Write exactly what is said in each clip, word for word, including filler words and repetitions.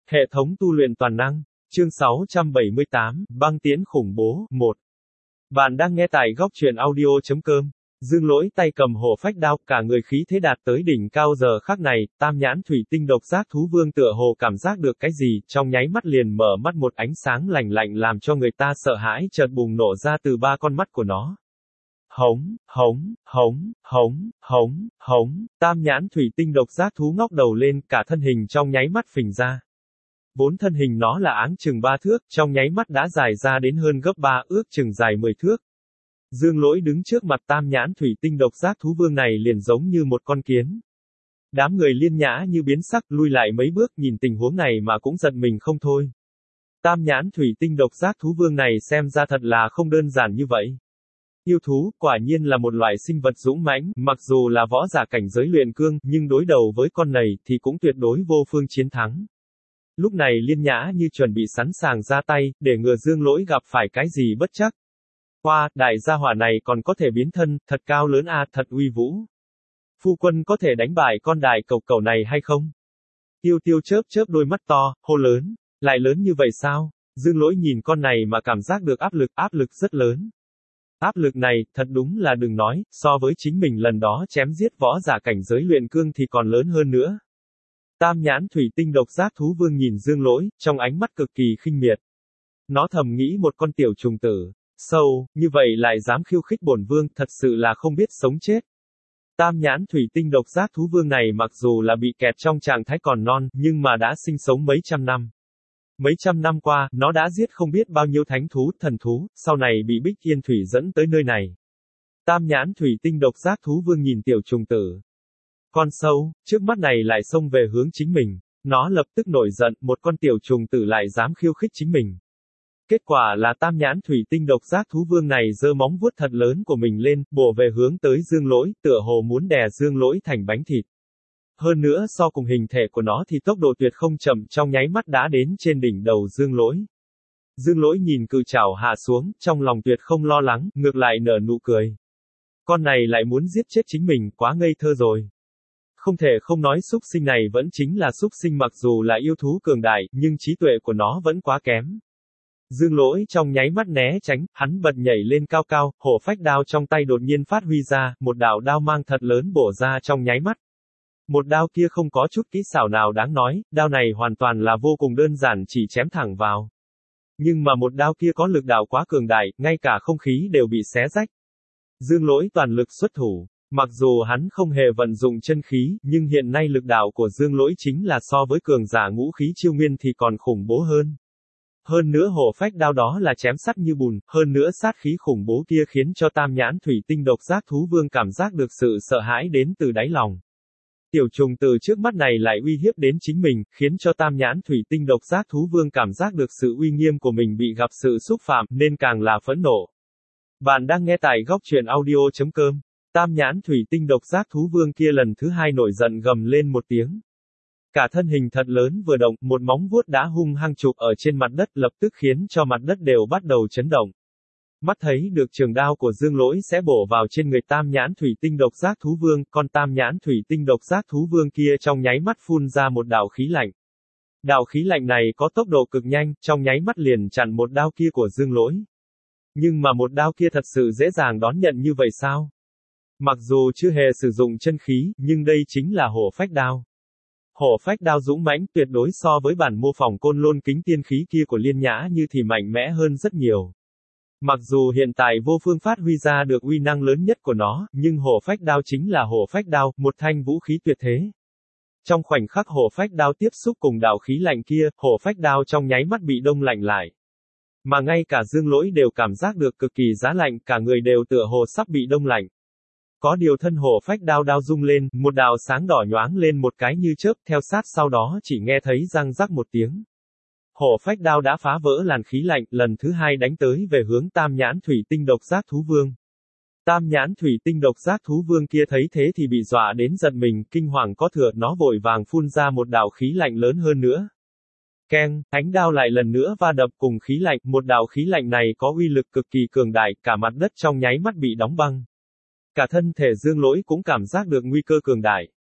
Hệ thống tu luyện toàn năng. Chương sáu trăm bảy mươi tám, băng tiễn khủng bố, một. Bạn đang nghe tại góc truyện audio.com. Dương Lỗi tay cầm hổ phách đao, cả người khí thế đạt tới đỉnh cao giờ khắc này, tam nhãn thủy tinh độc giác thú vương tựa hồ cảm giác được cái gì, trong nháy mắt liền mở mắt, một ánh sáng lạnh lạnh làm cho người ta sợ hãi chợt bùng nổ ra từ ba con mắt của nó. Hống, hống, hống, hống, hống, hống, tam nhãn thủy tinh độc giác thú ngóc đầu lên, cả thân hình trong nháy mắt phình ra. Vốn thân hình nó là áng chừng ba thước, trong nháy mắt đã dài ra đến hơn gấp ba, ước chừng dài mười thước. Dương Lỗi đứng trước mặt tam nhãn thủy tinh độc giác thú vương này liền giống như một con kiến. Đám người Liên Nhã như biến sắc, lui lại mấy bước, nhìn tình huống này mà cũng giật mình không thôi. Tam nhãn thủy tinh độc giác thú vương này xem ra thật là không đơn giản như vậy. Yêu thú, quả nhiên là một loại sinh vật dũng mãnh, mặc dù là võ giả cảnh giới luyện cương, nhưng đối đầu với con này thì cũng tuyệt đối vô phương chiến thắng. Lúc này Liên Nhã như chuẩn bị sẵn sàng ra tay, để ngừa Dương Lỗi gặp phải cái gì bất trắc. Hoa, đại gia hỏa này còn có thể biến thân, thật cao lớn a, à, thật uy vũ. Phu quân có thể đánh bại con đại cẩu cẩu này hay không? Tiêu Tiêu chớp chớp đôi mắt to, hô lớn. Lại lớn như vậy sao? Dương Lỗi nhìn con này mà cảm giác được áp lực, áp lực rất lớn. Áp lực này, thật đúng là đừng nói, so với chính mình lần đó chém giết võ giả cảnh giới luyện cương thì còn lớn hơn nữa. Tam nhãn thủy tinh độc giác thú vương nhìn Dương Lỗi, trong ánh mắt cực kỳ khinh miệt. Nó thầm nghĩ một con tiểu trùng tử, sâu, như vậy lại dám khiêu khích bổn vương, thật sự là không biết sống chết. Tam nhãn thủy tinh độc giác thú vương này mặc dù là bị kẹt trong trạng thái còn non, nhưng mà đã sinh sống mấy trăm năm. Mấy trăm năm qua, nó đã giết không biết bao nhiêu thánh thú, thần thú, sau này bị Bích Yên Thủy dẫn tới nơi này. Tam nhãn thủy tinh độc giác thú vương nhìn tiểu trùng tử. Con sâu, trước mắt này lại xông về hướng chính mình. Nó lập tức nổi giận, một con tiểu trùng tử lại dám khiêu khích chính mình. Kết quả là tam nhãn thủy tinh độc giác thú vương này giơ móng vuốt thật lớn của mình lên, bổ về hướng tới Dương Lỗi, tựa hồ muốn đè Dương Lỗi thành bánh thịt. Hơn nữa so cùng hình thể của nó thì tốc độ tuyệt không chậm, trong nháy mắt đã đến trên đỉnh đầu Dương Lỗi. Dương Lỗi nhìn cự trảo hạ xuống, trong lòng tuyệt không lo lắng, ngược lại nở nụ cười. Con này lại muốn giết chết chính mình, quá ngây thơ rồi. Không thể không nói súc sinh này vẫn chính là súc sinh, mặc dù là yêu thú cường đại, nhưng trí tuệ của nó vẫn quá kém. Dương Lỗi trong nháy mắt né tránh, hắn bật nhảy lên cao cao, hổ phách đao trong tay đột nhiên phát huy ra, một đạo đao mang thật lớn bổ ra trong nháy mắt. Một đao kia không có chút kỹ xảo nào đáng nói, đao này hoàn toàn là vô cùng đơn giản, chỉ chém thẳng vào. Nhưng mà một đao kia có lực đạo quá cường đại, ngay cả không khí đều bị xé rách. Dương Lỗi toàn lực xuất thủ, mặc dù hắn không hề vận dụng chân khí, nhưng hiện nay lực đạo của Dương Lỗi chính là so với cường giả ngũ khí chiêu nguyên thì còn khủng bố hơn. Hơn nữa hổ phách đao đó là chém sắt như bùn, hơn nữa sát khí khủng bố kia khiến cho tam nhãn thủy tinh độc giác thú vương cảm giác được sự sợ hãi đến từ đáy lòng. Tiểu trùng từ trước mắt này lại uy hiếp đến chính mình, khiến cho tam nhãn thủy tinh độc giác thú vương cảm giác được sự uy nghiêm của mình bị gặp sự xúc phạm, nên càng là phẫn nộ. Bạn đang nghe tại góc truyện audio.com. Tam nhãn thủy tinh độc giác thú vương kia lần thứ hai nổi giận gầm lên một tiếng. Cả thân hình thật lớn vừa động, một móng vuốt đã hung hăng chụp ở trên mặt đất, lập tức khiến cho mặt đất đều bắt đầu chấn động. Mắt thấy được trường đao của Dương Lỗi sẽ bổ vào trên người tam nhãn thủy tinh độc giác thú vương, con tam nhãn thủy tinh độc giác thú vương kia trong nháy mắt phun ra một đạo khí lạnh. Đạo khí lạnh này có tốc độ cực nhanh, trong nháy mắt liền chặn một đao kia của Dương Lỗi. Nhưng mà một đao kia thật sự dễ dàng đón nhận như vậy sao? Mặc dù chưa hề sử dụng chân khí, nhưng đây chính là hổ phách đao. Hổ phách đao dũng mãnh, tuyệt đối so với bản mô phỏng côn lôn kính tiên khí kia của Liên Nhã như thì mạnh mẽ hơn rất nhiều. Mặc dù hiện tại vô phương phát huy ra được uy năng lớn nhất của nó, nhưng hổ phách đao chính là hổ phách đao, một thanh vũ khí tuyệt thế. Trong khoảnh khắc hổ phách đao tiếp xúc cùng đạo khí lạnh kia, hổ phách đao trong nháy mắt bị đông lạnh lại. Mà ngay cả Dương Lỗi đều cảm giác được cực kỳ giá lạnh, cả người đều tựa hồ sắp bị đông lạnh. Có điều thân hổ phách đao đao rung lên, một đạo sáng đỏ nhoáng lên một cái như chớp, theo sát sau đó chỉ nghe thấy răng rắc một tiếng. Hổ phách đao đã phá vỡ làn khí lạnh, lần thứ hai đánh tới về hướng tam nhãn thủy tinh độc giác thú vương. Tam nhãn thủy tinh độc giác thú vương kia thấy thế thì bị dọa đến giật mình, kinh hoàng có thừa, nó vội vàng phun ra một đạo khí lạnh lớn hơn nữa. Keng, ánh đao lại lần nữa va đập cùng khí lạnh, một đạo khí lạnh này có uy lực cực kỳ cường đại, cả mặt đất trong nháy mắt bị đóng băng. Cả thân thể Dương Lỗi cũng cảm giác được nguy cơ cường đại.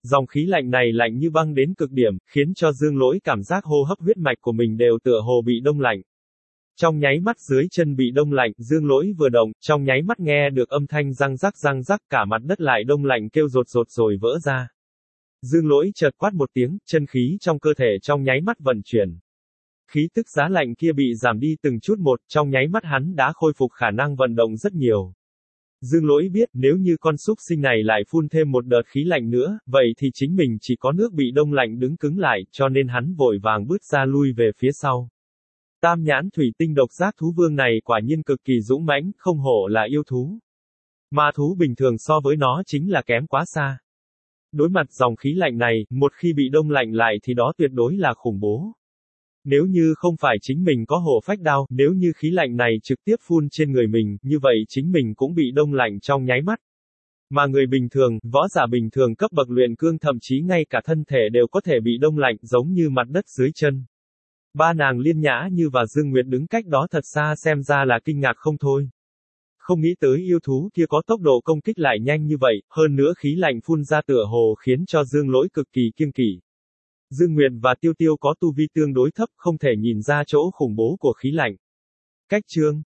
Dòng khí lạnh này lạnh như băng đến cực điểm, khiến cho Dương Lỗi cảm giác hô hấp huyết mạch của mình đều tựa hồ bị đông lạnh. Trong nháy mắt dưới chân bị đông lạnh, Dương Lỗi vừa động, trong nháy mắt nghe được âm thanh răng rắc răng rắc, cả mặt đất lại đông lạnh kêu rột rột rồi vỡ ra. Dương Lỗi chợt quát một tiếng, chân khí trong cơ thể trong nháy mắt vận chuyển. Khí tức giá lạnh kia bị giảm đi từng chút một, trong nháy mắt hắn đã khôi phục khả năng vận động rất nhiều. Dương Lỗi biết, nếu như con súc sinh này lại phun thêm một đợt khí lạnh nữa, vậy thì chính mình chỉ có nước bị đông lạnh đứng cứng lại, cho nên hắn vội vàng bước ra lui về phía sau. Tam nhãn thủy tinh độc giác thú vương này quả nhiên cực kỳ dũng mãnh, không hổ là yêu thú. Ma thú bình thường so với nó chính là kém quá xa. Đối mặt dòng khí lạnh này, một khi bị đông lạnh lại thì đó tuyệt đối là khủng bố. Nếu như không phải chính mình có hộ phách đao, nếu như khí lạnh này trực tiếp phun trên người mình, như vậy chính mình cũng bị đông lạnh trong nháy mắt. Mà người bình thường, võ giả bình thường cấp bậc luyện cương thậm chí ngay cả thân thể đều có thể bị đông lạnh giống như mặt đất dưới chân. Ba nàng Liên Nhã Như và Dương Nguyệt đứng cách đó thật xa xem ra là kinh ngạc không thôi. Không nghĩ tới yêu thú kia có tốc độ công kích lại nhanh như vậy, hơn nữa khí lạnh phun ra tựa hồ khiến cho Dương Lỗi cực kỳ kiêng kỵ. Dương Nguyệt và Tiêu Tiêu có tu vi tương đối thấp, không thể nhìn ra chỗ khủng bố của khí lạnh. Cách chương